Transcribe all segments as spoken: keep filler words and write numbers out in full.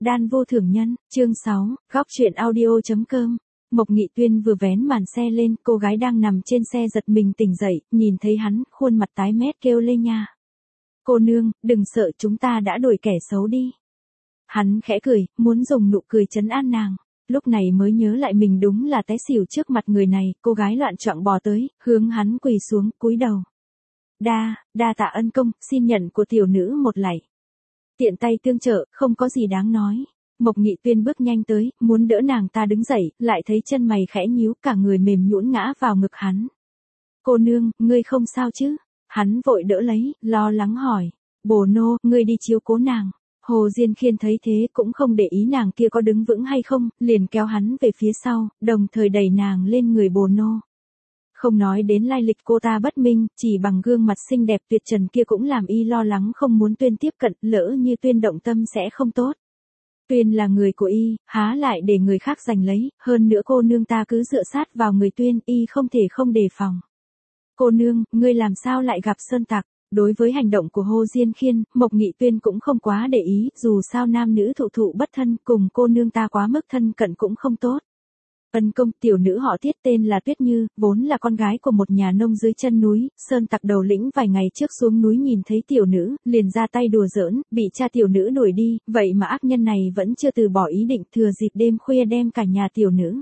Đan vô thưởng nhân, chương sáu, góc truyện audio.com. Mộc Nghị Tuyên vừa vén màn xe lên, cô gái đang nằm trên xe giật mình tỉnh dậy, nhìn thấy hắn, khuôn mặt tái mét kêu lên nha. Cô nương, đừng sợ, chúng ta đã đuổi kẻ xấu đi. Hắn khẽ cười, muốn dùng nụ cười trấn an nàng. Lúc này mới nhớ lại mình đúng là té xỉu trước mặt người này, cô gái loạn choạng bò tới, hướng hắn quỳ xuống, cúi đầu. Đa, đa tạ ân công, xin nhận của tiểu nữ một lạy. Tiện tay tương trợ, không có gì đáng nói. Mộc Nghị Tuyên bước nhanh tới, muốn đỡ nàng ta đứng dậy, lại thấy chân mày khẽ nhíu, cả người mềm nhũn ngã vào ngực hắn. Cô nương, ngươi không sao chứ? Hắn vội đỡ lấy, lo lắng hỏi. Bồ nô, ngươi đi chiếu cố nàng. Hồ Diên Khiên thấy thế cũng không để ý nàng kia có đứng vững hay không, liền kéo hắn về phía sau, đồng thời đẩy nàng lên người bồ nô. Không nói đến lai lịch cô ta bất minh, chỉ bằng gương mặt xinh đẹp tuyệt trần kia cũng làm y lo lắng không muốn Tuyên tiếp cận, lỡ như Tuyên động tâm sẽ không tốt. Tuyên là người của y, há lại để người khác giành lấy, hơn nữa cô nương ta cứ dựa sát vào người Tuyên, y không thể không đề phòng. Cô nương, ngươi làm sao lại gặp sơn tặc? Đối với hành động của Hồ Diên Khiên, Mộc Nghị Tuyên cũng không quá để ý, dù sao nam nữ thụ thụ bất thân, cùng cô nương ta quá mức thân cận cũng không tốt. Ân công, tiểu nữ họ Tiết tên là Tuyết Như, vốn là con gái của một nhà nông dưới chân núi, sơn tặc đầu lĩnh vài ngày trước xuống núi nhìn thấy tiểu nữ, liền ra tay đùa giỡn, bị cha tiểu nữ đuổi đi, vậy mà ác nhân này vẫn chưa từ bỏ ý định, thừa dịp đêm khuya đem cả nhà tiểu nữ.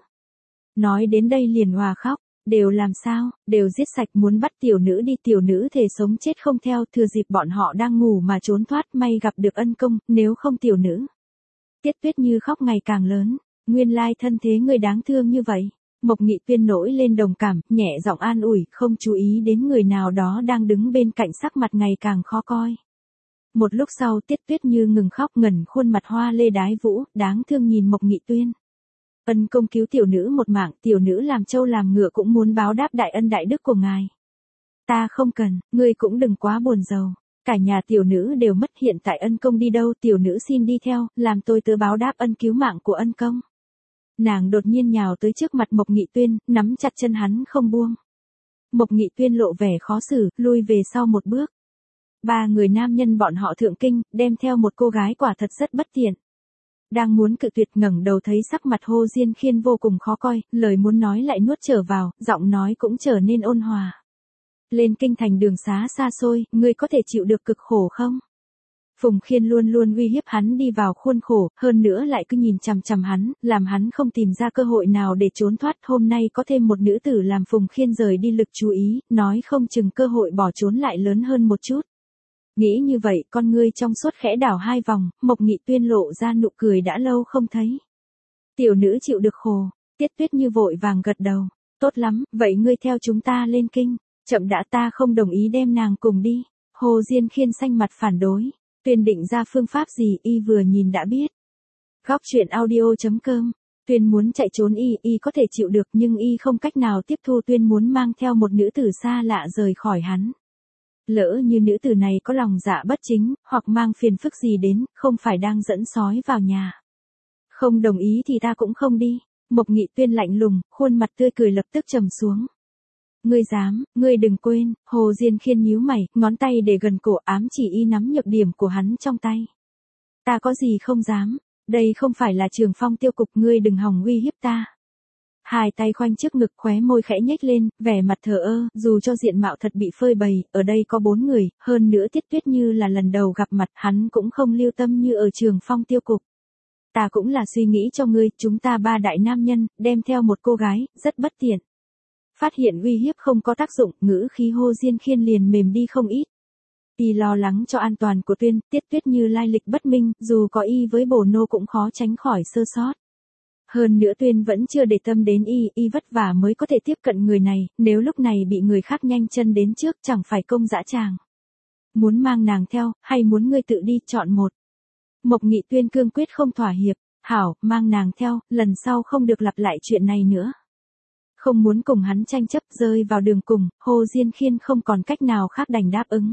Nói đến đây liền hòa khóc, đều làm sao, đều giết sạch, muốn bắt tiểu nữ đi, tiểu nữ thề sống chết không theo, thừa dịp bọn họ đang ngủ mà trốn thoát, may gặp được ân công, nếu không tiểu nữ. Tiết Tuyết Như khóc ngày càng lớn. Nguyên lai thân thế người đáng thương như vậy. Mộc Nghị Tuyên nổi lên đồng cảm, nhẹ giọng an ủi, không chú ý đến người nào đó đang đứng bên cạnh, sắc mặt ngày càng khó coi. Một lúc sau Tiết Tuyết Như ngừng khóc, ngẩn khuôn mặt hoa lê đái vũ, đáng thương nhìn Mộc Nghị Tuyên. Ân công cứu tiểu nữ một mạng, tiểu nữ làm trâu làm ngựa cũng muốn báo đáp đại ân đại đức của ngài. Ta không cần, ngươi cũng đừng quá buồn rầu. Cả nhà tiểu nữ đều mất, hiện tại ân công đi đâu, tiểu nữ xin đi theo, làm tôi tớ báo đáp ân cứu mạng của ân công. Nàng đột nhiên nhào tới trước mặt Mộc Nghị Tuyên, nắm chặt chân hắn không buông. Mộc Nghị Tuyên lộ vẻ khó xử, lui về sau một bước. Ba người nam nhân bọn họ thượng kinh, đem theo một cô gái quả thật rất bất tiện. Đang muốn cự tuyệt, ngẩng đầu thấy sắc mặt Hồ Diên Khiên vô cùng khó coi, lời muốn nói lại nuốt trở vào, giọng nói cũng trở nên ôn hòa. Lên kinh thành đường xá xa xôi, ngươi có thể chịu được cực khổ không? Phùng Khiên luôn luôn uy hiếp hắn đi vào khuôn khổ, hơn nữa lại cứ nhìn chằm chằm hắn, làm hắn không tìm ra cơ hội nào để trốn thoát. Hôm nay có thêm một nữ tử làm Phùng Khiên rời đi lực chú ý, nói không chừng cơ hội bỏ trốn lại lớn hơn một chút. Nghĩ như vậy, con ngươi trong suốt khẽ đảo hai vòng, Mộc Nghị Tuyên lộ ra nụ cười đã lâu không thấy. Tiểu nữ chịu được khổ. Tiết Tuyết Như vội vàng gật đầu. Tốt lắm, vậy ngươi theo chúng ta lên kinh. Chậm đã, ta không đồng ý đem nàng cùng đi. Hồ Diên Khiên xanh mặt phản đối. Tuyên định ra phương pháp gì, y vừa nhìn đã biết. Góc truyện audio.com. Tuyên muốn chạy trốn y, y có thể chịu được, nhưng y không cách nào tiếp thu Tuyên muốn mang theo một nữ tử xa lạ rời khỏi hắn. Lỡ như nữ tử này có lòng dạ bất chính, hoặc mang phiền phức gì đến, không phải đang dẫn sói vào nhà. Không đồng ý thì ta cũng không đi. Mộc Nghị Tuyên lạnh lùng, khuôn mặt tươi cười lập tức trầm xuống. Ngươi dám, ngươi đừng quên. Hồ Diên Khiên nhíu mày, ngón tay để gần cổ, ám chỉ y nắm nhược điểm của hắn trong tay. Ta có gì không dám, đây không phải là Trường Phong tiêu cục, ngươi đừng hòng uy hiếp ta. Hai tay khoanh trước ngực, khóe môi khẽ nhếch lên, vẻ mặt thờ ơ, dù cho diện mạo thật bị phơi bày, ở đây có bốn người, hơn nữa Tiết Tuyết Như là lần đầu gặp mặt, hắn cũng không lưu tâm như ở Trường Phong tiêu cục. Ta cũng là suy nghĩ cho ngươi, chúng ta ba đại nam nhân, đem theo một cô gái, rất bất tiện. Phát hiện uy hiếp không có tác dụng, ngữ khí Hồ Diên Khiên liền mềm đi không ít. Y lo lắng cho an toàn của Tuyên, Tiết Tuyết Như lai lịch bất minh, dù có y với bồ nô cũng khó tránh khỏi sơ sót. Hơn nữa Tuyên vẫn chưa để tâm đến y, y vất vả mới có thể tiếp cận người này, nếu lúc này bị người khác nhanh chân đến trước chẳng phải công dã tràng. Muốn mang nàng theo, hay muốn ngươi tự đi, chọn một. Mộc Nghị Tuyên cương quyết không thỏa hiệp. Hảo, mang nàng theo, lần sau không được lặp lại chuyện này nữa. Không muốn cùng hắn tranh chấp, rơi vào đường cùng, Hồ Diên Khiên không còn cách nào khác đành đáp ứng.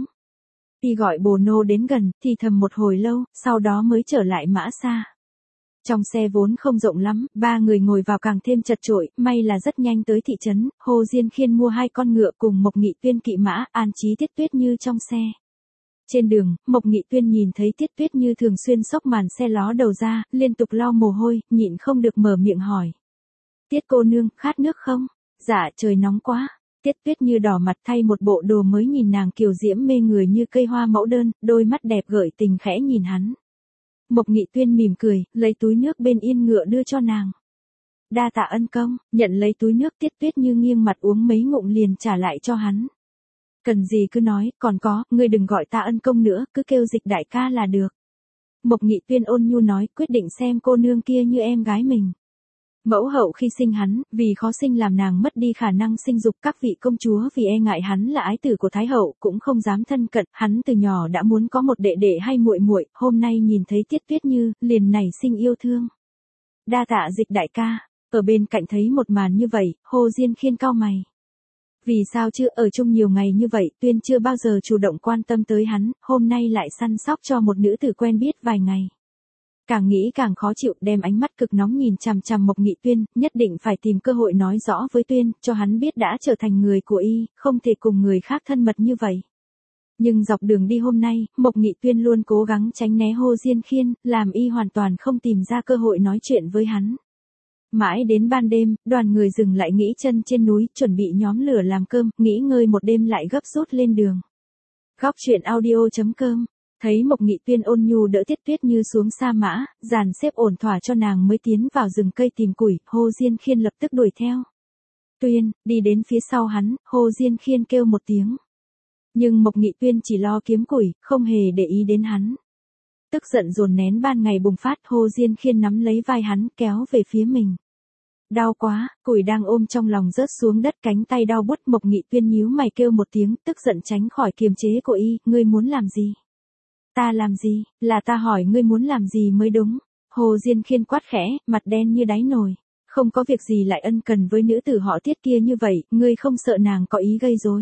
Y gọi bồ nô đến gần, thì thầm một hồi lâu, sau đó mới trở lại Mã Sa. Trong xe vốn không rộng lắm, ba người ngồi vào càng thêm chật chội, may là rất nhanh tới thị trấn. Hồ Diên Khiên mua hai con ngựa cùng Mộc Nghị Tuyên kỵ mã, an trí Tiết Tuyết Như trong xe. Trên đường, Mộc Nghị Tuyên nhìn thấy Tiết Tuyết Như thường xuyên xốc màn xe ló đầu ra, liên tục lau mồ hôi, nhịn không được mở miệng hỏi. Tiết cô nương, khát nước không? Dạ trời nóng quá. Tiết Tuyết Như đỏ mặt thay một bộ đồ mới nhìn nàng kiều diễm mê người như cây hoa mẫu đơn, đôi mắt đẹp gợi tình khẽ nhìn hắn. Mộc Nghị Tuyên mỉm cười, lấy túi nước bên yên ngựa đưa cho nàng. Đa tạ ân công, nhận lấy túi nước Tiết Tuyết Như nghiêng mặt uống mấy ngụm liền trả lại cho hắn. Cần gì cứ nói, còn có, ngươi đừng gọi ta ân công nữa, cứ kêu Dịch đại ca là được. Mộc Nghị Tuyên ôn nhu nói, quyết định xem cô nương kia như em gái mình. Mẫu hậu khi sinh hắn, vì khó sinh làm nàng mất đi khả năng sinh dục, các vị công chúa vì e ngại hắn là ái tử của Thái hậu cũng không dám thân cận, hắn từ nhỏ đã muốn có một đệ đệ hay muội muội, hôm nay nhìn thấy Tiết Tuyết Như, liền nảy sinh yêu thương. Đa tạ Dịch đại ca, ở bên cạnh thấy một màn như vậy, Hồ Diên Khiên cau mày. Vì sao chứ, ở chung nhiều ngày như vậy, Tuyên chưa bao giờ chủ động quan tâm tới hắn, hôm nay lại săn sóc cho một nữ tử quen biết vài ngày. Càng nghĩ càng khó chịu, đem ánh mắt cực nóng nhìn chằm chằm Mộc Nghị Tuyên, nhất định phải tìm cơ hội nói rõ với Tuyên, cho hắn biết đã trở thành người của y, không thể cùng người khác thân mật như vậy. Nhưng dọc đường đi hôm nay, Mộc Nghị Tuyên luôn cố gắng tránh né Hồ Diên Khiên, làm y hoàn toàn không tìm ra cơ hội nói chuyện với hắn. Mãi đến ban đêm, đoàn người dừng lại nghỉ chân trên núi, chuẩn bị nhóm lửa làm cơm, nghỉ ngơi một đêm lại gấp rút lên đường. Góc truyện audio chấm com. Thấy Mộc Nghị Tuyên ôn nhu đỡ Tiết Tuyết Như xuống sa mã, dàn xếp ổn thỏa cho nàng mới tiến vào rừng cây tìm củi, Hồ Diên Khiên lập tức đuổi theo. Tuyên, đi đến phía sau hắn, Hồ Diên Khiên kêu một tiếng. Nhưng Mộc Nghị Tuyên chỉ lo kiếm củi, không hề để ý đến hắn. Tức giận dồn nén ban ngày bùng phát, Hồ Diên Khiên nắm lấy vai hắn, kéo về phía mình. Đau quá, củi đang ôm trong lòng rớt xuống đất, cánh tay đau buốt. Mộc Nghị Tuyên nhíu mày kêu một tiếng, tức giận tránh khỏi kiềm chế của y, ngươi muốn làm gì? Ta làm gì, là ta hỏi ngươi muốn làm gì mới đúng. Hồ Diên Khiên quát khẽ, mặt đen như đáy nồi. Không có việc gì lại ân cần với nữ tử họ Tiết kia như vậy, ngươi không sợ nàng có ý gây rối.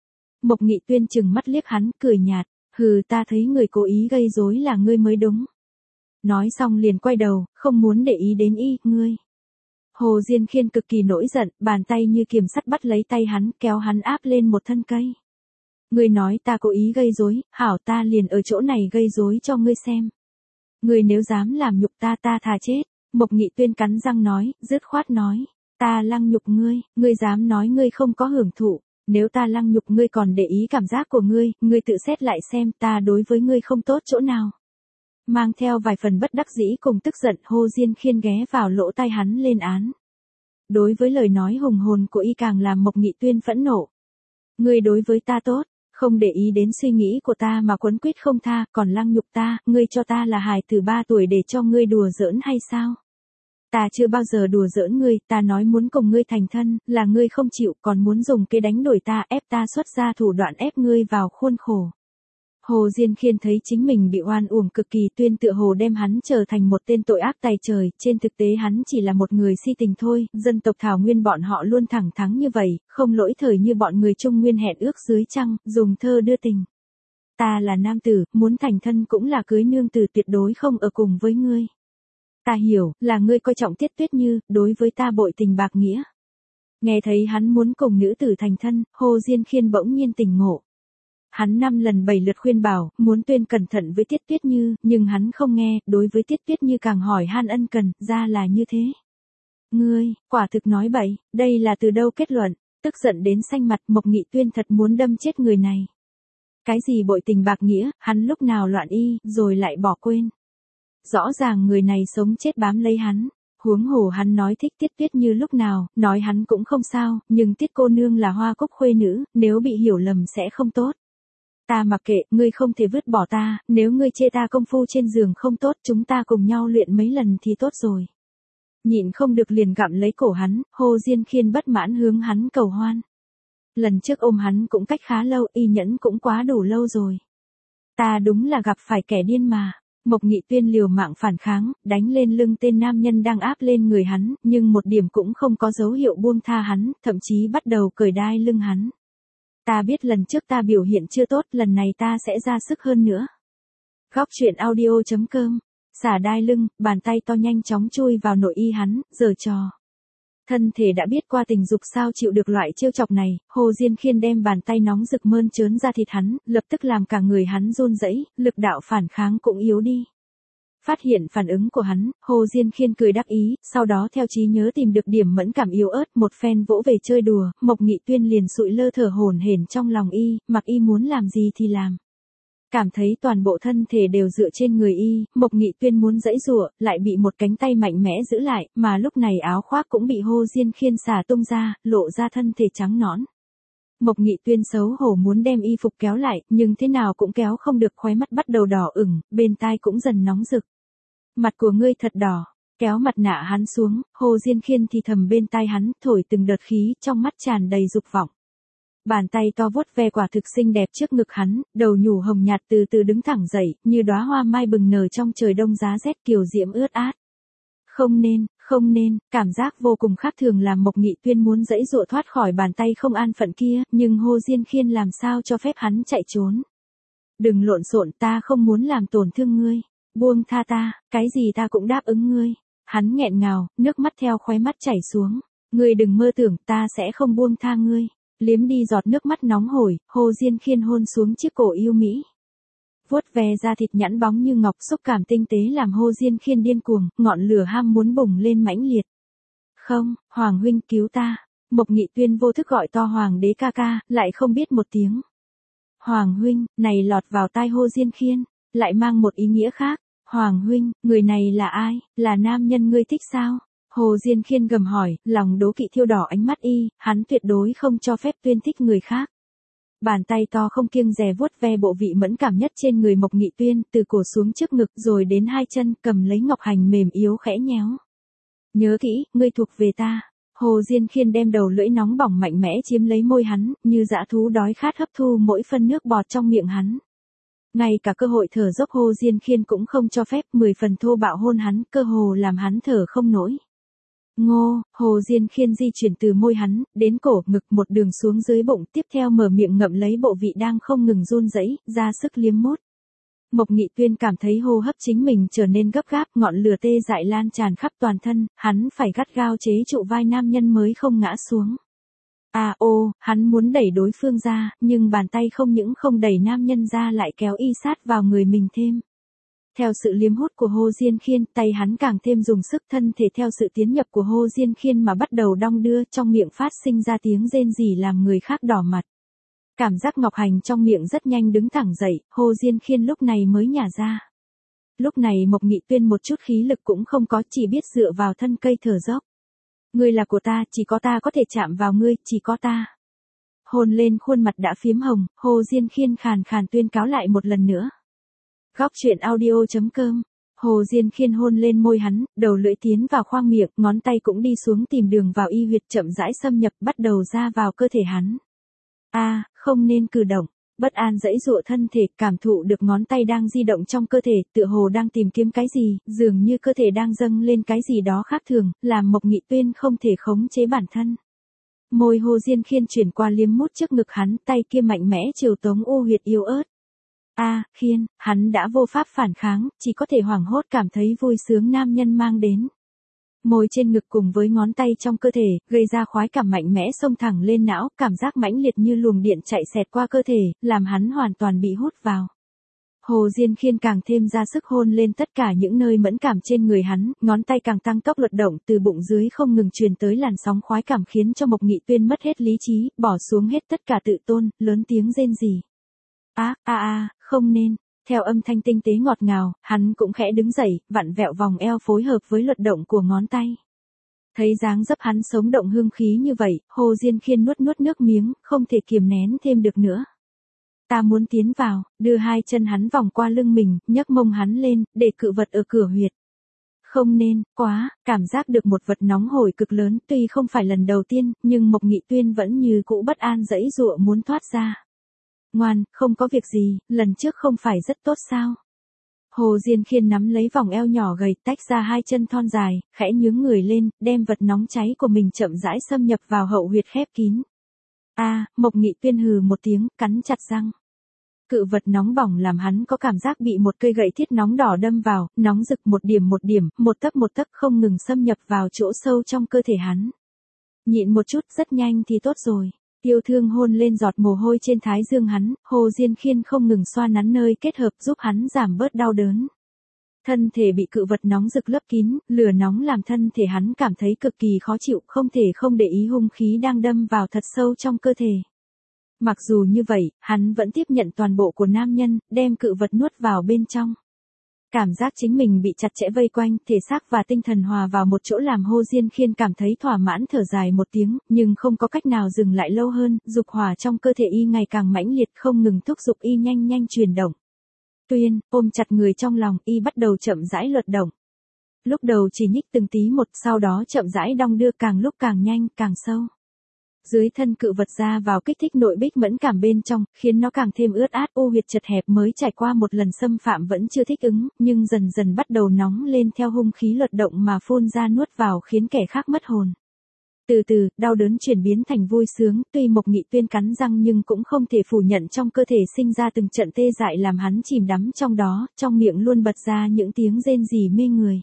Mộc Nghị Tuyên chừng mắt liếc hắn, cười nhạt, hừ, ta thấy người cố ý gây rối là ngươi mới đúng. Nói xong liền quay đầu, không muốn để ý đến y, ngươi. Hồ Diên Khiên cực kỳ nổi giận, bàn tay như kiềm sắt bắt lấy tay hắn, kéo hắn áp lên một thân cây. Ngươi nói ta cố ý gây rối, hảo, ta liền ở chỗ này gây rối cho ngươi xem. Ngươi nếu dám làm nhục ta, ta thà chết. Mộc Nghị Tuyên cắn răng nói, dứt khoát nói, ta lăng nhục ngươi, ngươi dám nói ngươi không có hưởng thụ, nếu ta lăng nhục ngươi còn để ý cảm giác của ngươi, ngươi tự xét lại xem ta đối với ngươi không tốt chỗ nào. Mang theo vài phần bất đắc dĩ cùng tức giận, Hồ Diên Khiên ghé vào lỗ tai hắn lên án. Đối với lời nói hùng hồn của y càng làm Mộc Nghị Tuyên phẫn nộ. Ngươi đối với ta tốt, không để ý đến suy nghĩ của ta mà quấn quýt không tha, còn lăng nhục ta, ngươi cho ta là hài tử ba tuổi để cho ngươi đùa giỡn hay sao? Ta chưa bao giờ đùa giỡn ngươi, ta nói muốn cùng ngươi thành thân, là ngươi không chịu, còn muốn dùng kế đánh đổi ta, ép ta xuất ra thủ đoạn ép ngươi vào khuôn khổ. Hồ Diên Khiên thấy chính mình bị oan uổng cực kỳ, Tuyên tựa hồ đem hắn trở thành một tên tội ác tày trời, trên thực tế hắn chỉ là một người si tình thôi, dân tộc Thảo Nguyên bọn họ luôn thẳng thắn như vậy, không lỗi thời như bọn người Trung Nguyên hẹn ước dưới trăng, dùng thơ đưa tình. Ta là nam tử, muốn thành thân cũng là cưới nương tử, tuyệt đối không ở cùng với ngươi. Ta hiểu, là ngươi coi trọng Tiết Tuyết Như, đối với ta bội tình bạc nghĩa. Nghe thấy hắn muốn cùng nữ tử thành thân, Hồ Diên Khiên bỗng nhiên tỉnh ngộ. Hắn năm lần bảy lượt khuyên bảo, muốn Tuyên cẩn thận với Tiết Tuyết Như, nhưng hắn không nghe, đối với Tiết Tuyết Như càng hỏi han ân cần, ra là như thế. Ngươi, quả thực nói bậy, đây là từ đâu kết luận, tức giận đến xanh mặt, Mộc Nghị Tuyên thật muốn đâm chết người này. Cái gì bội tình bạc nghĩa, hắn lúc nào loạn y, rồi lại bỏ quên. Rõ ràng người này sống chết bám lấy hắn. Huống hồ hắn nói thích Tiết Tuyết Như lúc nào, nói hắn cũng không sao, nhưng Tiết cô nương là Hoa Cúc khuê nữ, nếu bị hiểu lầm sẽ không tốt. Ta mặc kệ, ngươi không thể vứt bỏ ta, nếu ngươi chê ta công phu trên giường không tốt, chúng ta cùng nhau luyện mấy lần thì tốt rồi. Nhịn không được liền gặm lấy cổ hắn, Hồ Diên Khiên bất mãn hướng hắn cầu hoan. Lần trước ôm hắn cũng cách khá lâu, y nhẫn cũng quá đủ lâu rồi. Ta đúng là gặp phải kẻ điên mà. Mộc Nghị Tuyên liều mạng phản kháng, đánh lên lưng tên nam nhân đang áp lên người hắn, nhưng một điểm cũng không có dấu hiệu buông tha hắn, thậm chí bắt đầu cởi đai lưng hắn. Ta biết lần trước ta biểu hiện chưa tốt, lần này ta sẽ ra sức hơn nữa. Góc truyện audio chấm com. Xả đai lưng, bàn tay to nhanh chóng chui vào nội y hắn, giở trò. Thân thể đã biết qua tình dục sao chịu được loại trêu chọc này, Hồ Diên Khiên đem bàn tay nóng rực mơn trớn ra thịt hắn, lập tức làm cả người hắn run rẩy, lực đạo phản kháng cũng yếu đi. Phát hiện phản ứng của hắn, Hồ Diên Khiên cười đắc ý, sau đó theo trí nhớ tìm được điểm mẫn cảm yếu ớt, một phen vỗ về chơi đùa, Mộc Nghị Tuyên liền sụi lơ thở hổn hển trong lòng y, mặc y muốn làm gì thì làm. Cảm thấy toàn bộ thân thể đều dựa trên người y, Mộc Nghị Tuyên muốn giãy giụa, lại bị một cánh tay mạnh mẽ giữ lại, mà lúc này áo khoác cũng bị Hồ Diên Khiên xả tung ra, lộ ra thân thể trắng nõn. Mộc Nghị Tuyên xấu hổ muốn đem y phục kéo lại, nhưng thế nào cũng kéo không được, khóe mắt bắt đầu đỏ ửng, bên tai cũng dần nóng rực. Mặt của ngươi thật đỏ, kéo mặt nạ hắn xuống, Hồ Diên Khiên thì thầm bên tai hắn, thổi từng đợt khí, trong mắt tràn đầy dục vọng. Bàn tay to vuốt ve quả thực xinh đẹp trước ngực hắn, đầu nhủ hồng nhạt từ từ đứng thẳng dậy, như đóa hoa mai bừng nở trong trời đông giá rét kiều diễm ướt át. Không nên, không nên, cảm giác vô cùng khác thường làm Mộc Nghị Tuyên muốn giãy giụa thoát khỏi bàn tay không an phận kia, nhưng Hồ Diên Khiên làm sao cho phép hắn chạy trốn. Đừng lộn xộn, ta không muốn làm tổn thương ngươi. Buông tha ta, cái gì ta cũng đáp ứng ngươi. Hắn nghẹn ngào, nước mắt theo khóe mắt chảy xuống. Ngươi đừng mơ tưởng ta sẽ không buông tha ngươi. Liếm đi giọt nước mắt nóng hổi, Hồ Diên Khiên hôn xuống chiếc cổ yêu mỹ. Vuốt ve da thịt nhẵn bóng như ngọc, xúc cảm tinh tế làm Hồ Diên Khiên điên cuồng, ngọn lửa ham muốn bùng lên mãnh liệt. Không, Hoàng huynh cứu ta. Mộc Nghị Tuyên vô thức gọi to Hoàng đế ca ca, lại không biết một tiếng. Hoàng huynh, này lọt vào tai Hồ Diên Khiên, lại mang một ý nghĩa khác. Hoàng huynh, người này là ai, là nam nhân ngươi thích sao? Hồ Diên Khiên gầm hỏi, lòng đố kỵ thiêu đỏ ánh mắt y, hắn tuyệt đối không cho phép Tuyên thích người khác. Bàn tay to không kiêng dè vuốt ve bộ vị mẫn cảm nhất trên người Mộc Nghị Tuyên, từ cổ xuống trước ngực rồi đến hai chân, cầm lấy ngọc hành mềm yếu khẽ nhéo. Nhớ kỹ, ngươi thuộc về ta. Hồ Diên Khiên đem đầu lưỡi nóng bỏng mạnh mẽ chiếm lấy môi hắn, như dã thú đói khát hấp thu mỗi phân nước bọt trong miệng hắn. Ngay cả cơ hội thở dốc Hồ Diên Khiên cũng không cho phép, mười phần thô bạo hôn hắn, cơ hồ làm hắn thở không nổi. Ngô, Hồ Diên Khiên di chuyển từ môi hắn, đến cổ, ngực một đường xuống dưới bụng, tiếp theo mở miệng ngậm lấy bộ vị đang không ngừng run rẩy, ra sức liếm mút. Mộc Nghị Tuyên cảm thấy hô hấp chính mình trở nên gấp gáp, ngọn lửa tê dại lan tràn khắp toàn thân, hắn phải gắt gao chế trụ vai nam nhân mới không ngã xuống. À ô, hắn muốn đẩy đối phương ra, nhưng bàn tay không những không đẩy nam nhân ra lại kéo y sát vào người mình thêm. Theo sự liếm hút của Hồ Diên Khiên, tay hắn càng thêm dùng sức, thân thể theo sự tiến nhập của Hồ Diên Khiên mà bắt đầu đong đưa, trong miệng phát sinh ra tiếng rên rỉ làm người khác đỏ mặt. Cảm giác ngọc hành trong miệng rất nhanh đứng thẳng dậy, Hồ Diên Khiên lúc này mới nhả ra. Lúc này Mộc Nghị Tuyên một chút khí lực cũng không có, chỉ biết dựa vào thân cây thở dốc. Ngươi là của ta, chỉ có ta có thể chạm vào ngươi, chỉ có ta. Hôn lên khuôn mặt đã phiếm hồng, Hồ Diên Khiên khàn khàn tuyên cáo lại một lần nữa. Góc truyện audio chấm com. Hồ Diên Khiên hôn lên môi hắn, đầu lưỡi tiến vào khoang miệng, ngón tay cũng đi xuống tìm đường vào y huyệt, chậm rãi xâm nhập, bắt đầu ra vào cơ thể hắn. A, à, không nên cử động. Bất an giãy giụa thân thể, cảm thụ được ngón tay đang di động trong cơ thể, tựa hồ đang tìm kiếm cái gì, dường như cơ thể đang dâng lên cái gì đó khác thường, làm Mộc Nghị Tuyên không thể khống chế bản thân. Môi Hồ Diên Khiên chuyển qua liếm mút trước ngực hắn, tay kia mạnh mẽ chiều tống u huyệt yếu ớt. A, à, Khiên, hắn đã vô pháp phản kháng, chỉ có thể hoảng hốt cảm thấy vui sướng nam nhân mang đến. Môi trên ngực cùng với ngón tay trong cơ thể, gây ra khoái cảm mạnh mẽ xông thẳng lên não, cảm giác mãnh liệt như luồng điện chạy xẹt qua cơ thể, làm hắn hoàn toàn bị hút vào. Hồ Diên Khiên càng thêm ra sức hôn lên tất cả những nơi mẫn cảm trên người hắn, ngón tay càng tăng tốc luật động, từ bụng dưới không ngừng truyền tới làn sóng khoái cảm khiến cho Mộc Nghị Tuyên mất hết lý trí, bỏ xuống hết tất cả tự tôn, lớn tiếng rên rỉ. A a a, không nên. Theo âm thanh tinh tế ngọt ngào, hắn cũng khẽ đứng dậy, vặn vẹo vòng eo phối hợp với luật động của ngón tay. Thấy dáng dấp hắn sống động hương khí như vậy, Hồ Diên Khiên nuốt nuốt nước miếng, không thể kiềm nén thêm được nữa. Ta muốn tiến vào, đưa hai chân hắn vòng qua lưng mình, nhấc mông hắn lên, để cự vật ở cửa huyệt. Không nên, quá, cảm giác được một vật nóng hổi cực lớn, tuy không phải lần đầu tiên, nhưng Mộc Nghị Tuyên vẫn như cũ bất an giãy giụa muốn thoát ra. Ngoan, không có việc gì, lần trước không phải rất tốt sao? Hồ Diên Khiên nắm lấy vòng eo nhỏ gầy, tách ra hai chân thon dài, khẽ nhướng người lên, đem vật nóng cháy của mình chậm rãi xâm nhập vào hậu huyệt khép kín. A, à, Mộc Nghị Tuyên hừ một tiếng, cắn chặt răng. Cự vật nóng bỏng làm hắn có cảm giác bị một cây gậy thiết nóng đỏ đâm vào, nóng rực một điểm một điểm, một tấc một tấc không ngừng xâm nhập vào chỗ sâu trong cơ thể hắn. Nhịn một chút, rất nhanh thì tốt rồi. Yêu thương hôn lên giọt mồ hôi trên thái dương hắn, Hồ Diên Khiên không ngừng xoa nắn nơi kết hợp giúp hắn giảm bớt đau đớn. Thân thể bị cự vật nóng rực lấp kín, lửa nóng làm thân thể hắn cảm thấy cực kỳ khó chịu, không thể không để ý hung khí đang đâm vào thật sâu trong cơ thể. Mặc dù như vậy, hắn vẫn tiếp nhận toàn bộ của nam nhân, đem cự vật nuốt vào bên trong. Cảm giác chính mình bị chặt chẽ vây quanh, thể xác và tinh thần hòa vào một chỗ làm Hồ Diên Khiên cảm thấy thỏa mãn thở dài một tiếng, nhưng không có cách nào dừng lại lâu hơn, dục hỏa trong cơ thể y ngày càng mãnh liệt không ngừng thúc giục y nhanh nhanh chuyển động. Tuyên, ôm chặt người trong lòng, y bắt đầu chậm rãi luật động. Lúc đầu chỉ nhích từng tí một, sau đó chậm rãi đong đưa càng lúc càng nhanh, càng sâu. Dưới thân cự vật ra vào kích thích nội bích mẫn cảm bên trong, khiến nó càng thêm ướt át, u huyệt chật hẹp mới trải qua một lần xâm phạm vẫn chưa thích ứng, nhưng dần dần bắt đầu nóng lên theo hung khí luật động mà phun ra nuốt vào khiến kẻ khác mất hồn. Từ từ, đau đớn chuyển biến thành vui sướng, tuy Mộc Nghị Tuyên cắn răng nhưng cũng không thể phủ nhận trong cơ thể sinh ra từng trận tê dại làm hắn chìm đắm trong đó, trong miệng luôn bật ra những tiếng rên rỉ mê người.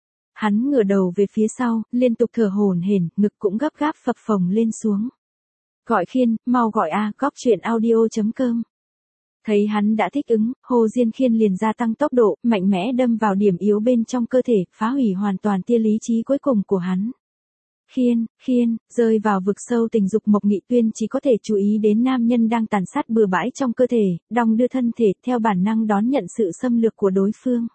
Hắn ngửa đầu về phía sau, liên tục thở hổn hển, ngực cũng gấp gáp phập phồng lên xuống. Gọi Khiên, mau gọi a, góc truyện audio chấm com. Thấy hắn đã thích ứng, Hồ Diên Khiên liền gia tăng tốc độ, mạnh mẽ đâm vào điểm yếu bên trong cơ thể, phá hủy hoàn toàn tia lý trí cuối cùng của hắn. Khiên, Khiên, rơi vào vực sâu tình dục Mộc Nghị Tuyên chỉ có thể chú ý đến nam nhân đang tàn sát bừa bãi trong cơ thể, đong đưa thân thể, theo bản năng đón nhận sự xâm lược của đối phương.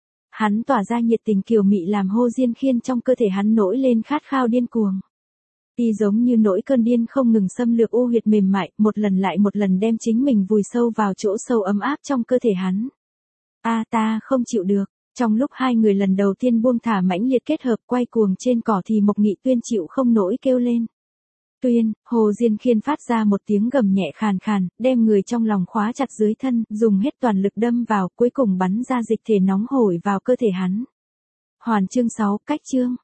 Hắn tỏa ra nhiệt tình kiều mị làm Hồ Diên Khiên trong cơ thể hắn nổi lên khát khao điên cuồng. Y giống như nỗi cơn điên không ngừng xâm lược u huyệt mềm mại, một lần lại một lần đem chính mình vùi sâu vào chỗ sâu ấm áp trong cơ thể hắn. A ta không chịu được. Trong lúc hai người lần đầu tiên buông thả mãnh liệt kết hợp quay cuồng trên cỏ thì Mộc Nghị Tuyên chịu không nổi kêu lên. Tuyên, Hồ Diên Khiên phát ra một tiếng gầm nhẹ khàn khàn, đem người trong lòng khóa chặt dưới thân, dùng hết toàn lực đâm vào, cuối cùng bắn ra dịch thể nóng hổi vào cơ thể hắn. Hoàn chương sáu, cách chương.